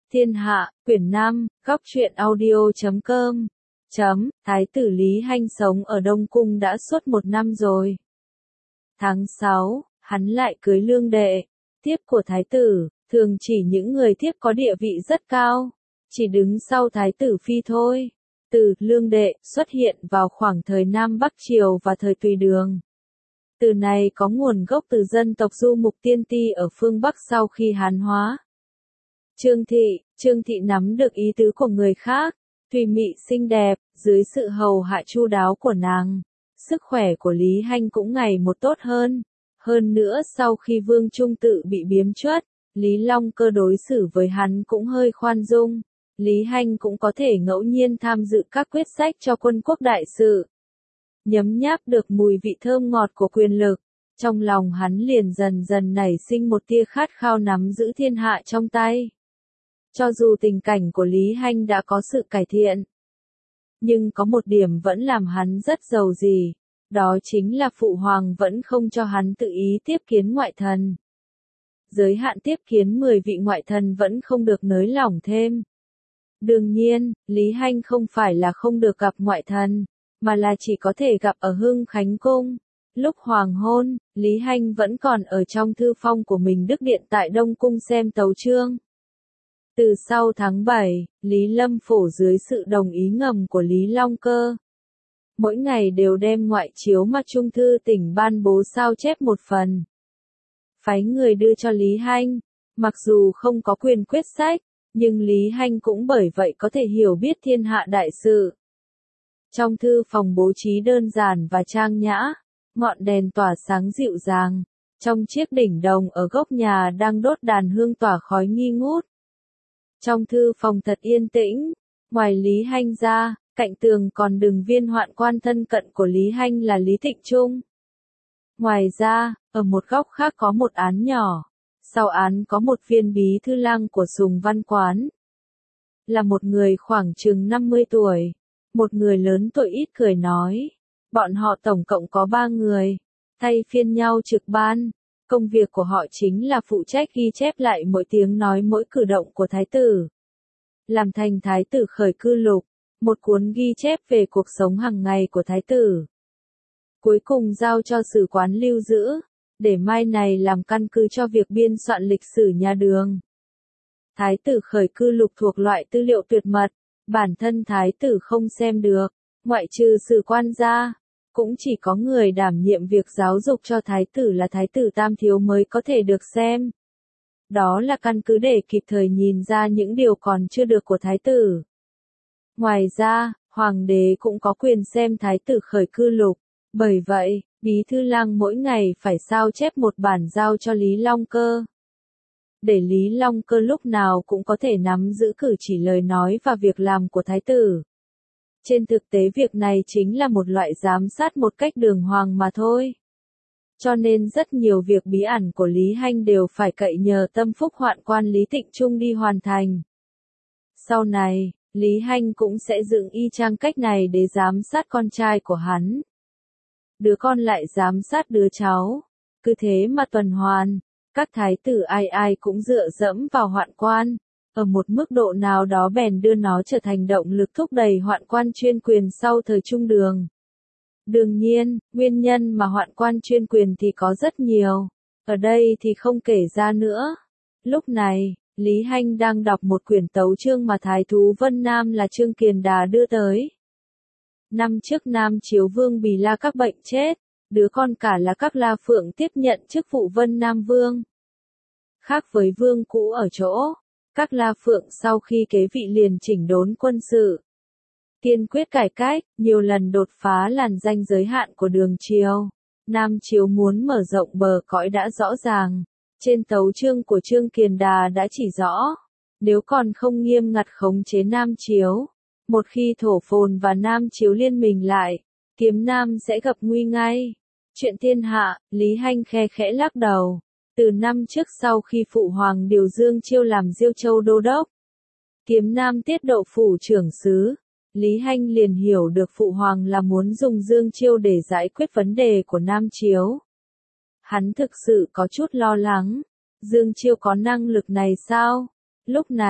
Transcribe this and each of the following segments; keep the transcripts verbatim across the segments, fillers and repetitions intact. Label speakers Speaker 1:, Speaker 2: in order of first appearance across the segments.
Speaker 1: Thiên Hạ, quyển năm, góc truyện audio chấm com. Chấm, Thái tử Lý Hanh sống ở Đông Cung đã suốt một năm rồi. Tháng sáu, hắn lại cưới lương đệ. Thiếp của thái tử, thường chỉ những người thiếp có địa vị rất cao, chỉ đứng sau thái tử phi thôi. Từ lương đệ xuất hiện vào khoảng thời Nam Bắc Triều và thời Tùy Đường. Từ này có nguồn gốc từ dân tộc Du Mục Tiên Ti ở phương Bắc sau khi Hán hóa. Trương Thị, Trương Thị nắm được ý tứ của người khác, thùy mị xinh đẹp, dưới sự hầu hạ chu đáo của nàng, sức khỏe của Lý Hanh cũng ngày một tốt hơn. Hơn nữa sau khi Vương Trung Tự bị biếm truất, Lý Long Cơ đối xử với hắn cũng hơi khoan dung. Lý Hanh cũng có thể ngẫu nhiên tham dự các quyết sách cho quân quốc đại sự. Nhấm nháp được mùi vị thơm ngọt của quyền lực, trong lòng hắn liền dần dần nảy sinh một tia khát khao nắm giữ thiên hạ trong tay. Cho dù tình cảnh của Lý Hanh đã có sự cải thiện, nhưng có một điểm vẫn làm hắn rất giàu dì, đó chính là Phụ Hoàng vẫn không cho hắn tự ý tiếp kiến ngoại thần. Giới hạn tiếp kiến mười vị ngoại thần vẫn không được nới lỏng thêm. Đương nhiên, Lý Hanh không phải là không được gặp ngoại thần, mà là chỉ có thể gặp ở Hưng Khánh Cung. Lúc hoàng hôn, Lý Hanh vẫn còn ở trong thư phong của mình Đức Điện tại Đông Cung xem tấu chương. Từ sau tháng bảy, Lý Lâm Phổ dưới sự đồng ý ngầm của Lý Long Cơ, mỗi ngày đều đem ngoại chiếu mà Trung Thư Tỉnh ban bố sao chép một phần, phái người đưa cho Lý Hanh. Mặc dù không có quyền quyết sách, nhưng Lý Hanh cũng bởi vậy có thể hiểu biết thiên hạ đại sự. Trong thư phòng bố trí đơn giản và trang nhã, ngọn đèn tỏa sáng dịu dàng, trong chiếc đỉnh đồng ở góc nhà đang đốt đàn hương tỏa khói nghi ngút. Trong thư phòng thật yên tĩnh, ngoài Lý Hanh ra, cạnh tường còn đừng viên hoạn quan thân cận của Lý Hanh là Lý Thịnh Trung. Ngoài ra, ở một góc khác có một án nhỏ, sau án có một viên bí thư lang của Sùng Văn Quán. Là một người khoảng chừng năm mươi tuổi, một người lớn tuổi ít cười nói, bọn họ tổng cộng có ba người, thay phiên nhau trực ban. Công việc của họ chính là phụ trách ghi chép lại mỗi tiếng nói mỗi cử động của thái tử. Làm thành Thái tử khởi cư lục, một cuốn ghi chép về cuộc sống hàng ngày của thái tử. Cuối cùng giao cho sử quán lưu giữ, để mai này làm căn cứ cho việc biên soạn lịch sử nhà Đường. Thái tử khởi cư lục thuộc loại tư liệu tuyệt mật, bản thân thái tử không xem được, ngoại trừ sử quan ra. Cũng chỉ có người đảm nhiệm việc giáo dục cho thái tử là thái tử Tam Thiếu mới có thể được xem. Đó là căn cứ để kịp thời nhìn ra những điều còn chưa được của thái tử. Ngoài ra, hoàng đế cũng có quyền xem thái tử khởi cư lục, bởi vậy, bí thư lang mỗi ngày phải sao chép một bản giao cho Lý Long Cơ. Để Lý Long Cơ lúc nào cũng có thể nắm giữ cử chỉ lời nói và việc làm của thái tử. Trên thực tế việc này chính là một loại giám sát một cách đường hoàng mà thôi. Cho nên rất nhiều việc bí ẩn của Lý Hanh đều phải cậy nhờ tâm phúc hoạn quan Lý Thịnh Trung đi hoàn thành. Sau này, Lý Hanh cũng sẽ dựng y chang cách này để giám sát con trai của hắn. Đứa con lại giám sát đứa cháu. Cứ thế mà tuần hoàn, các thái tử ai ai cũng dựa dẫm vào hoạn quan. Ở một mức độ nào đó bèn đưa nó trở thành động lực thúc đẩy hoạn quan chuyên quyền sau thời Trung Đường. Đương nhiên, nguyên nhân mà hoạn quan chuyên quyền thì có rất nhiều, ở đây thì không kể ra nữa. Lúc này, Lý Hanh đang đọc một quyển tấu chương mà thái thú Vân Nam là Trương Kiền Đà đưa tới. Năm trước Nam Chiếu Vương Bì La các bệnh chết, đứa con cả là các La Phượng tiếp nhận chức vụ Vân Nam Vương. Khác với vương cũ ở chỗ, các La Phượng sau khi kế vị liền chỉnh đốn quân sự, kiên quyết cải cách, nhiều lần đột phá làn ranh giới hạn của Đường Triều. Nam Chiếu muốn mở rộng bờ cõi đã rõ ràng. Trên tấu chương của Trương Kiền Đà đã chỉ rõ, nếu còn không nghiêm ngặt khống chế Nam Chiếu, một khi Thổ Phồn và Nam Chiếu liên minh lại, Kiếm Nam sẽ gặp nguy ngay. Chuyện thiên hạ, Lý Hanh khe khẽ lắc đầu. Từ năm trước sau khi Phụ Hoàng điều Dương Chiêu làm Diêu Châu Đô Đốc, Kiếm Nam tiết độ phủ trưởng sứ, Lý Hanh liền hiểu được Phụ Hoàng là muốn dùng Dương Chiêu để giải quyết vấn đề của Nam Chiếu. Hắn thực sự có chút lo lắng, Dương Chiêu có năng lực này sao? Lúc này,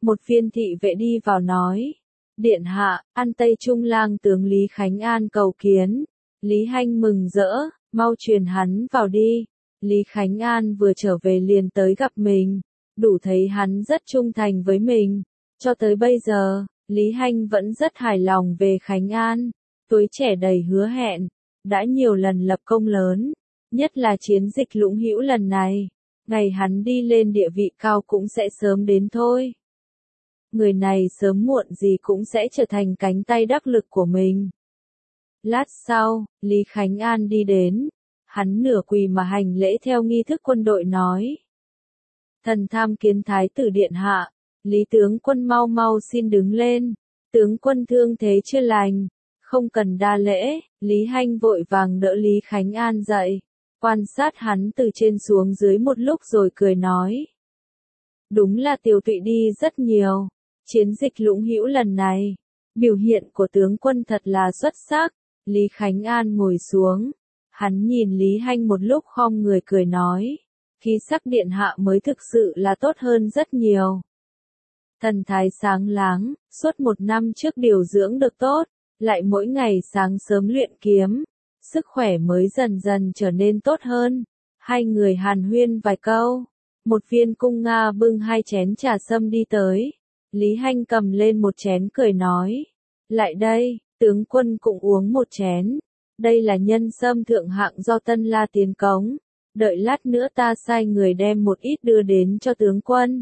Speaker 1: Một viên thị vệ đi vào nói. Điện hạ, An Tây Trung lang tướng Lý Khánh An cầu kiến. Lý Hanh mừng rỡ, mau truyền hắn vào đi. Lý Khánh An vừa trở về liền tới gặp mình, đủ thấy hắn rất trung thành với mình. Cho tới bây giờ, Lý Hanh vẫn rất hài lòng về Khánh An, tuổi trẻ đầy hứa hẹn, đã nhiều lần lập công lớn, nhất là chiến dịch Lũng Hữu lần này, ngày hắn đi lên địa vị cao cũng sẽ sớm đến thôi. Người này sớm muộn gì cũng sẽ trở thành cánh tay đắc lực của mình. Lát sau, Lý Khánh An đi đến, hắn nửa quỳ mà hành lễ theo nghi thức quân đội nói. Thần tham kiến thái tử điện hạ, Lý tướng quân mau mau xin đứng lên, tướng quân thương thế chưa lành, không cần đa lễ. Lý Hanh vội vàng đỡ Lý Khánh An dậy, quan sát hắn từ trên xuống dưới một lúc rồi cười nói. Đúng là Tiều Tụy đi rất nhiều, chiến dịch Lũng Hữu lần này, biểu hiện của tướng quân thật là xuất sắc. Lý Khánh An ngồi xuống, hắn nhìn Lý Hanh một lúc khom người cười nói, khí sắc điện hạ mới thực sự là tốt hơn rất nhiều. Thần thái sáng láng, suốt một năm trước điều dưỡng được tốt, lại mỗi ngày sáng sớm luyện kiếm, sức khỏe mới dần dần trở nên tốt hơn. Hai người hàn huyên vài câu, một viên cung Nga bưng hai chén trà sâm đi tới, Lý Hanh cầm lên một chén cười nói, lại đây, tướng quân cũng uống một chén, đây là nhân sâm thượng hạng do Tân La tiến cống, đợi lát nữa ta sai người đem một ít đưa đến cho tướng quân,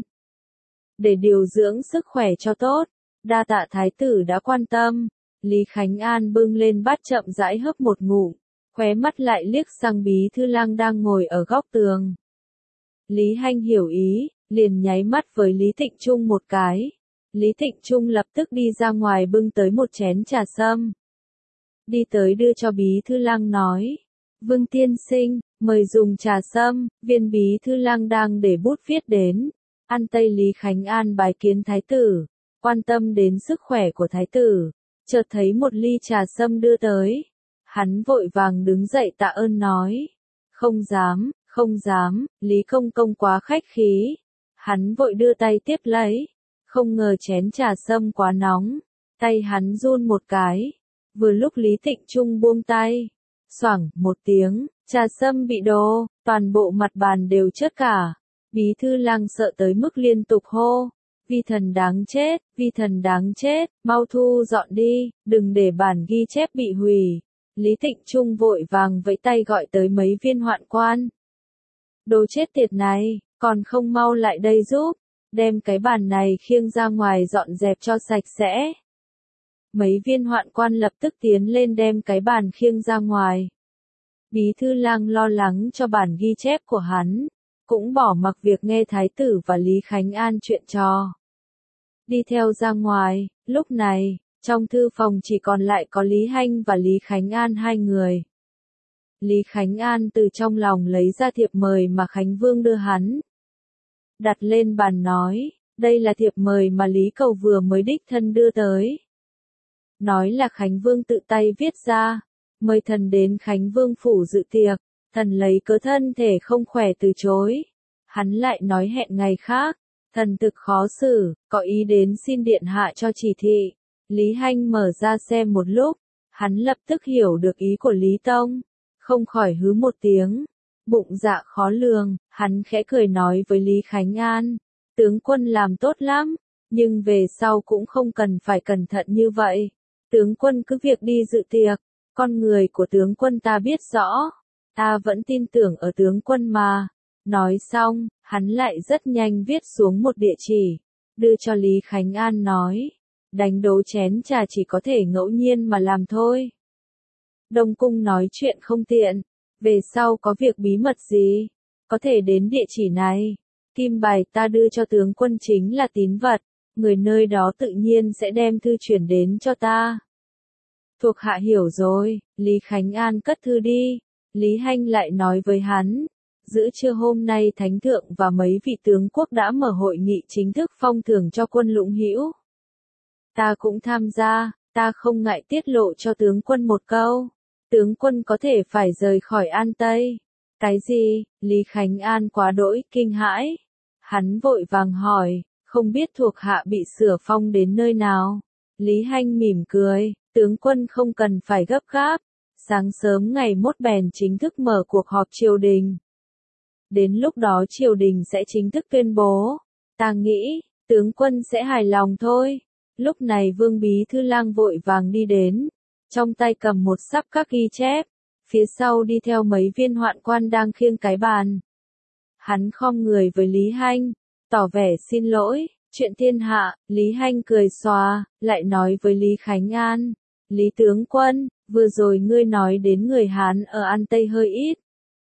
Speaker 1: để điều dưỡng sức khỏe cho tốt. Đa tạ thái tử đã quan tâm. Lý Khánh An bưng lên bát chậm rãi hớp một ngụm, khóe mắt lại liếc sang Bí Thư Lang đang ngồi ở góc tường. Lý Hanh hiểu ý, liền nháy mắt với Lý Thịnh Trung một cái. Lý Thịnh Trung lập tức đi ra ngoài bưng tới một chén trà sâm. Đi tới đưa cho Bí Thư Lang nói, Vương tiên sinh, mời dùng trà sâm. Viên Bí Thư Lang đang để bút viết đến. An Tây Lý Khánh An bái kiến thái tử, quan tâm đến sức khỏe của thái tử, chợt thấy một ly trà sâm đưa tới. Hắn vội vàng đứng dậy tạ ơn nói, không dám, không dám, Lý công công quá khách khí. Hắn vội đưa tay tiếp lấy, không ngờ chén trà sâm quá nóng, tay hắn run một cái. Vừa lúc Lý Thịnh Trung buông tay, xoảng một tiếng, trà sâm bị đổ, toàn bộ mặt bàn đều chất cả. Bí Thư Lang sợ tới mức liên tục hô, vi thần đáng chết, vi thần đáng chết, mau thu dọn đi, đừng để bản ghi chép bị hủy. Lý Thịnh Trung vội vàng vẫy tay gọi tới mấy viên hoạn quan. Đồ chết tiệt này, còn không mau lại đây giúp, đem cái bàn này khiêng ra ngoài dọn dẹp cho sạch sẽ. Mấy viên hoạn quan lập tức tiến lên đem cái bàn khiêng ra ngoài. Bí Thư Lang lo lắng cho bản ghi chép của hắn, cũng bỏ mặc việc nghe thái tử và Lý Khánh An chuyện trò. Đi theo ra ngoài, lúc này, trong thư phòng chỉ còn lại có Lý Hanh và Lý Khánh An hai người. Lý Khánh An từ trong lòng lấy ra thiệp mời mà Khánh Vương đưa hắn. Đặt lên bàn nói, đây là thiệp mời mà Lý Cầu vừa mới đích thân đưa tới. Nói là Khánh Vương tự tay viết ra, mời thần đến Khánh Vương phủ dự tiệc. Thần lấy cớ thân thể không khỏe từ chối. Hắn lại nói hẹn ngày khác. Thần thực khó xử, có ý đến xin điện hạ cho chỉ thị. Lý Hanh mở ra xem một lúc. Hắn lập tức hiểu được ý của Lý Tông. Không khỏi hứ một tiếng. Bụng dạ khó lường, hắn khẽ cười nói với Lý Khánh An. Tướng quân làm tốt lắm, nhưng về sau cũng không cần phải cẩn thận như vậy. Tướng quân cứ việc đi dự tiệc. Con người của tướng quân ta biết rõ. Ta vẫn tin tưởng ở tướng quân mà. Nói xong, hắn lại rất nhanh viết xuống một địa chỉ, đưa cho Lý Khánh An nói, đánh đố chén trà chỉ có thể ngẫu nhiên mà làm thôi. Đông cung nói chuyện không tiện, về sau có việc bí mật gì, có thể đến địa chỉ này. Kim bài ta đưa cho tướng quân chính là tín vật, người nơi đó tự nhiên sẽ đem thư chuyển đến cho ta. Thuộc hạ hiểu rồi, Lý Khánh An cất thư đi. Lý Hanh lại nói với hắn, giữa trưa hôm nay Thánh Thượng và mấy vị tướng quốc đã mở hội nghị chính thức phong thưởng cho quân Lũng Hữu. Ta cũng tham gia, ta không ngại tiết lộ cho tướng quân một câu. Tướng quân có thể phải rời khỏi An Tây. Cái gì? Lý Khánh An quá đỗi kinh hãi. Hắn vội vàng hỏi, không biết thuộc hạ bị sửa phong đến nơi nào. Lý Hanh mỉm cười, tướng quân không cần phải gấp gáp, sáng sớm ngày mốt bèn chính thức mở cuộc họp triều đình. Đến lúc đó triều đình sẽ chính thức tuyên bố, ta nghĩ, tướng quân sẽ hài lòng thôi. Lúc này Vương Bí Thư Lang vội vàng đi đến, trong tay cầm một sắp các ghi chép, phía sau đi theo mấy viên hoạn quan đang khiêng cái bàn. Hắn khom người với Lý Hanh, tỏ vẻ xin lỗi, chuyện thiên hạ. Lý Hanh cười xòa, lại nói với Lý Khánh An, Lý tướng quân, vừa rồi ngươi nói đến người Hán ở An Tây hơi ít.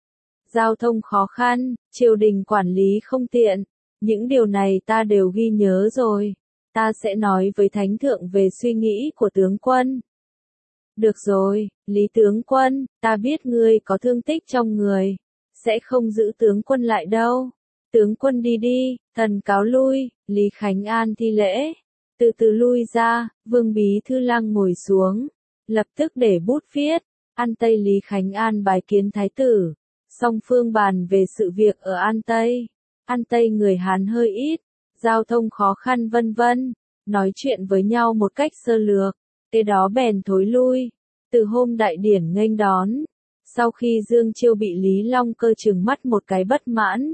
Speaker 1: Giao thông khó khăn, triều đình quản lý không tiện, những điều này ta đều ghi nhớ rồi, ta sẽ nói với Thánh Thượng về suy nghĩ của tướng quân. Được rồi, Lý tướng quân, ta biết ngươi có thương tích trong người, sẽ không giữ tướng quân lại đâu. Tướng quân đi đi, thần cáo lui. Lý Khánh An thi lễ, từ từ lui ra. Vương Bí Thư Lang ngồi xuống, lập tức để bút viết. An Tây Lý Khánh An bái kiến thái tử, song phương bàn về sự việc ở An Tây. An Tây người Hán hơi ít, giao thông khó khăn vân vân, nói chuyện với nhau một cách sơ lược, kế đó bèn thối lui. Từ hôm đại điển nghênh đón, sau khi Dương Chiêu bị Lý Long Cơ trừng mắt một cái bất mãn.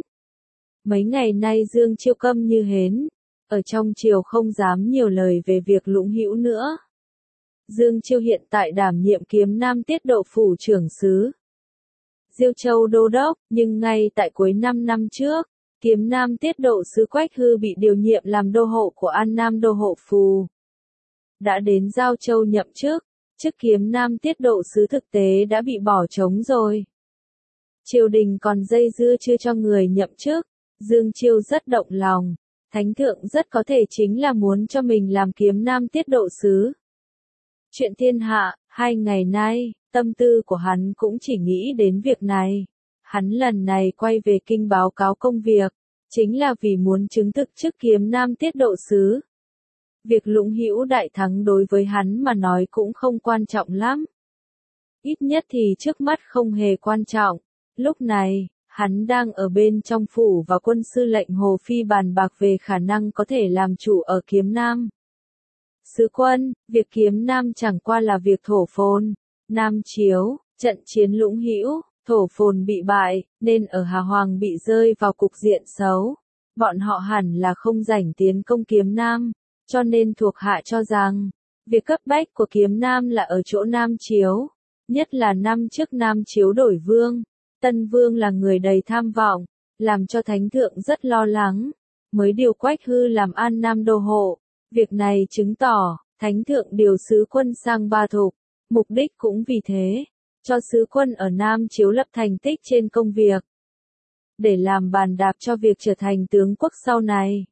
Speaker 1: Mấy ngày nay Dương Chiêu câm như hến, ở trong triều không dám nhiều lời về việc Lũng Hữu nữa. Dương Chiêu hiện tại đảm nhiệm Kiếm Nam Tiết Độ Phủ trưởng sứ Diêu Châu đô đốc, nhưng ngay tại cuối năm năm trước, Kiếm Nam Tiết Độ sứ Quách Hư bị điều nhiệm làm đô hộ của An Nam đô hộ phủ. Đã đến Giao Châu nhậm chức, chức Kiếm Nam Tiết Độ sứ thực tế đã bị bỏ trống rồi. Triều đình còn dây dưa chưa cho người nhậm chức, Dương Chiêu rất động lòng, Thánh Thượng rất có thể chính là muốn cho mình làm Kiếm Nam Tiết Độ sứ. Chuyện thiên hạ, hai ngày nay, tâm tư của hắn cũng chỉ nghĩ đến việc này. Hắn lần này quay về kinh báo cáo công việc, chính là vì muốn chứng thực chức Kiếm Nam Tiết Độ sứ. Việc Lũng Hữu đại thắng đối với hắn mà nói cũng không quan trọng lắm. Ít nhất thì trước mắt không hề quan trọng. Lúc này, hắn đang ở bên trong phủ và quân sư lệnh Hồ Phi bàn bạc về khả năng có thể làm chủ ở Kiếm Nam. Sứ quân, việc Kiếm Nam chẳng qua là việc thổ phồn. Nam Chiếu, trận chiến Lũng Hữu, thổ phồn bị bại, nên ở Hà Hoàng bị rơi vào cục diện xấu. Bọn họ hẳn là không rảnh tiến công Kiếm Nam, cho nên thuộc hạ cho rằng, việc cấp bách của Kiếm Nam là ở chỗ Nam Chiếu. Nhất là năm trước Nam Chiếu đổi vương, Tân Vương là người đầy tham vọng, làm cho Thánh Thượng rất lo lắng, mới điều Quách Hư làm An Nam đô hộ. Việc này chứng tỏ, Thánh Thượng điều sứ quân sang Ba Thục, mục đích cũng vì thế, cho sứ quân ở Nam Chiếu lập thành tích trên công việc, để làm bàn đạp cho việc trở thành tướng quốc sau này.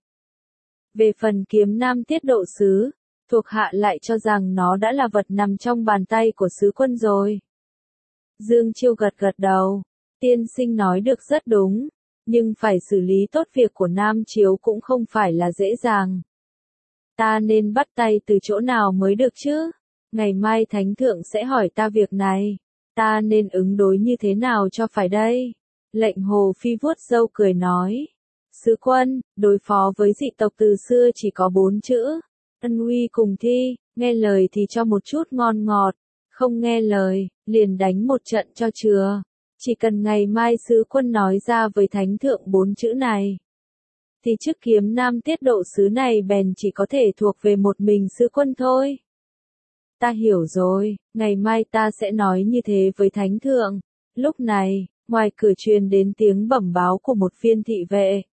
Speaker 1: Về phần Kiếm Nam Tiết Độ sứ, thuộc hạ lại cho rằng nó đã là vật nằm trong bàn tay của sứ quân rồi. Dương Chiêu gật gật đầu, tiên sinh nói được rất đúng, nhưng phải xử lý tốt việc của Nam Chiếu cũng không phải là dễ dàng. Ta nên bắt tay từ chỗ nào mới được chứ? Ngày mai Thánh Thượng sẽ hỏi ta việc này, ta nên ứng đối như thế nào cho phải đây? Lệnh Hồ Phi vuốt râu cười nói, sứ quân, đối phó với dị tộc từ xưa chỉ có bốn chữ, ân uy cùng thi, nghe lời thì cho một chút ngon ngọt, không nghe lời, liền đánh một trận cho chừa. Chỉ cần ngày mai sứ quân nói ra với Thánh Thượng bốn chữ này, thì chức Kiếm Nam Tiết Độ sứ này bèn chỉ có thể thuộc về một mình sứ quân thôi. Ta hiểu rồi, ngày mai ta sẽ nói như thế với Thánh Thượng. Lúc này, ngoài cửa truyền đến tiếng bẩm báo của một viên thị vệ.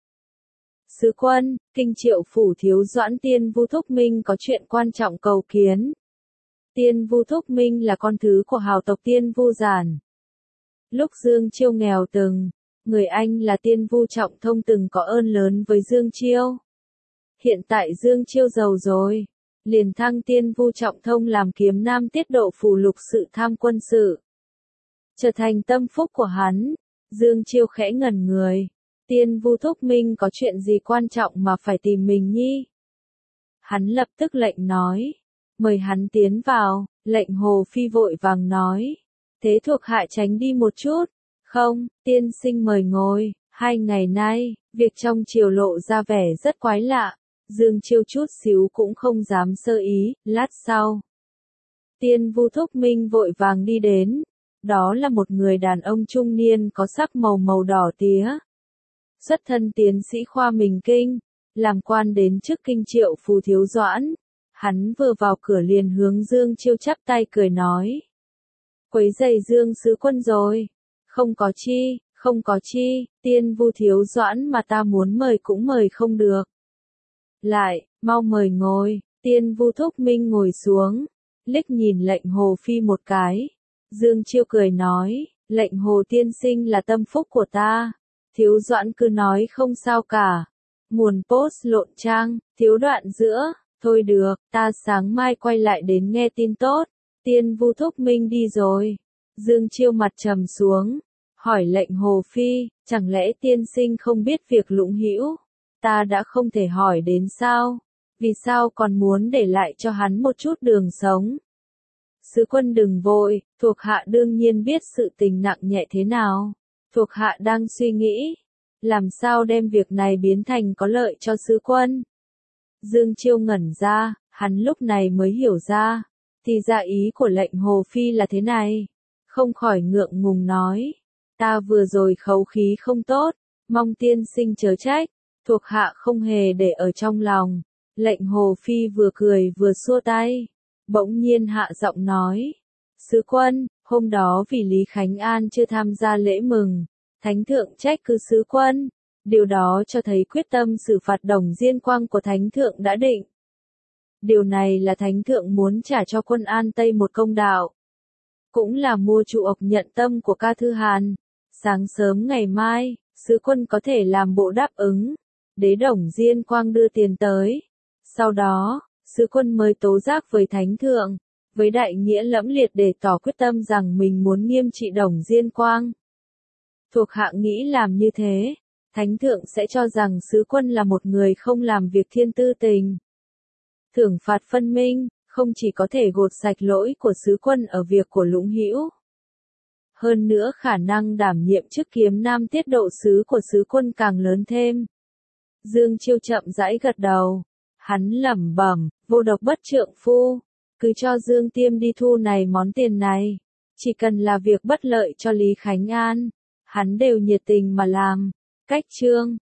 Speaker 1: Sứ quân, kinh Triệu phủ thiếu Doãn Tiên Vu Thúc Minh có chuyện quan trọng cầu kiến. Tiên Vu Thúc Minh là con thứ của hào tộc Tiên Vu Giản. Lúc Dương Chiêu nghèo từng, người anh là Tiên Vu Trọng Thông từng có ơn lớn với Dương Chiêu. Hiện tại Dương Chiêu giàu rồi, liền thăng Tiên Vu Trọng Thông làm Kiếm Nam Tiết Độ phủ lục sự tham quân sự, trở thành tâm phúc của hắn. Dương Chiêu khẽ ngẩn người, Tiên Vu Thúc Minh có chuyện gì quan trọng mà phải tìm mình nhi? Hắn lập tức lệnh nói, mời hắn tiến vào. Lệnh Hồ Phi vội vàng nói, thế thuộc hạ tránh đi một chút. Không, tiên sinh mời ngồi. Hai ngày nay, việc trong triều lộ ra vẻ rất quái lạ. Dương Chiêu chút xíu cũng không dám sơ ý, lát sau. Tiên Vu Thúc Minh vội vàng đi đến, đó là một người đàn ông trung niên có sắc màu màu đỏ tía. Xuất thân tiến sĩ khoa Mình Kinh, làm quan đến chức kinh Triệu Phù Thiếu Doãn. Hắn vừa vào cửa liền hướng Dương Chiêu chắp tay cười nói. Quấy giày Dương sứ quân rồi. Không có chi, không có chi, Tiên Vu Thiếu Doãn mà ta muốn mời cũng mời không được. Lại, mau mời ngồi, Tiên Vu Thúc Minh ngồi xuống, liếc nhìn lệnh Hồ Phi một cái. Dương Chiêu cười nói, lệnh Hồ tiên sinh là tâm phúc của ta. Thiếu Doãn cứ nói không sao cả. Nguồn post lộn trang, thiếu đoạn giữa, thôi được, ta sáng mai quay lại đến nghe tin tốt. Tiên Vu Thúc Minh đi rồi. Dương Chiêu mặt trầm xuống, hỏi lệnh Hồ Phi, chẳng lẽ tiên sinh không biết việc Lũng Hữu? Ta đã không thể hỏi đến sao? Vì sao còn muốn để lại cho hắn một chút đường sống? Sứ quân đừng vội, thuộc hạ đương nhiên biết sự tình nặng nhẹ thế nào. Thuộc hạ đang suy nghĩ, làm sao đem việc này biến thành có lợi cho sứ quân. Dương Chiêu ngẩn ra, hắn lúc này mới hiểu ra, thì ra ý của lệnh Hồ Phi là thế này. Không khỏi ngượng ngùng nói, ta vừa rồi khẩu khí không tốt, mong tiên sinh chớ trách, thuộc hạ không hề để ở trong lòng. Lệnh Hồ Phi vừa cười vừa xua tay, bỗng nhiên hạ giọng nói, sứ quân, hôm đó vì Lý Khánh An chưa tham gia lễ mừng, Thánh thượng trách cứ sứ quân, điều đó cho thấy quyết tâm xử phạt Đồng Diên Quang của Thánh thượng đã định. Điều này là Thánh thượng muốn trả cho quân An Tây một công đạo, cũng là mua chuộc nhận tâm của ca thư Hàn. Sáng sớm ngày mai, sứ quân có thể làm bộ đáp ứng, đế Đồng Diên Quang đưa tiền tới. Sau đó, sứ quân mới tố giác với Thánh thượng, với đại nghĩa lẫm liệt để tỏ quyết tâm rằng mình muốn nghiêm trị Đồng Diên Quang. Thuộc hạ nghĩ làm như thế, Thánh thượng sẽ cho rằng sứ quân là một người không làm việc thiên tư tình. Thưởng phạt phân minh, không chỉ có thể gột sạch lỗi của sứ quân ở việc của Lũng Hữu, hơn nữa khả năng đảm nhiệm chức kiếm nam tiết độ sứ của sứ quân càng lớn thêm. Dương Chiêu chậm rãi gật đầu, hắn lẩm bẩm, vô độc bất trượng phu, cứ cho Dương Tiêm đi thu này món tiền này, chỉ cần là việc bất lợi cho Lý Khánh An, hắn đều nhiệt tình mà làm. Cách chương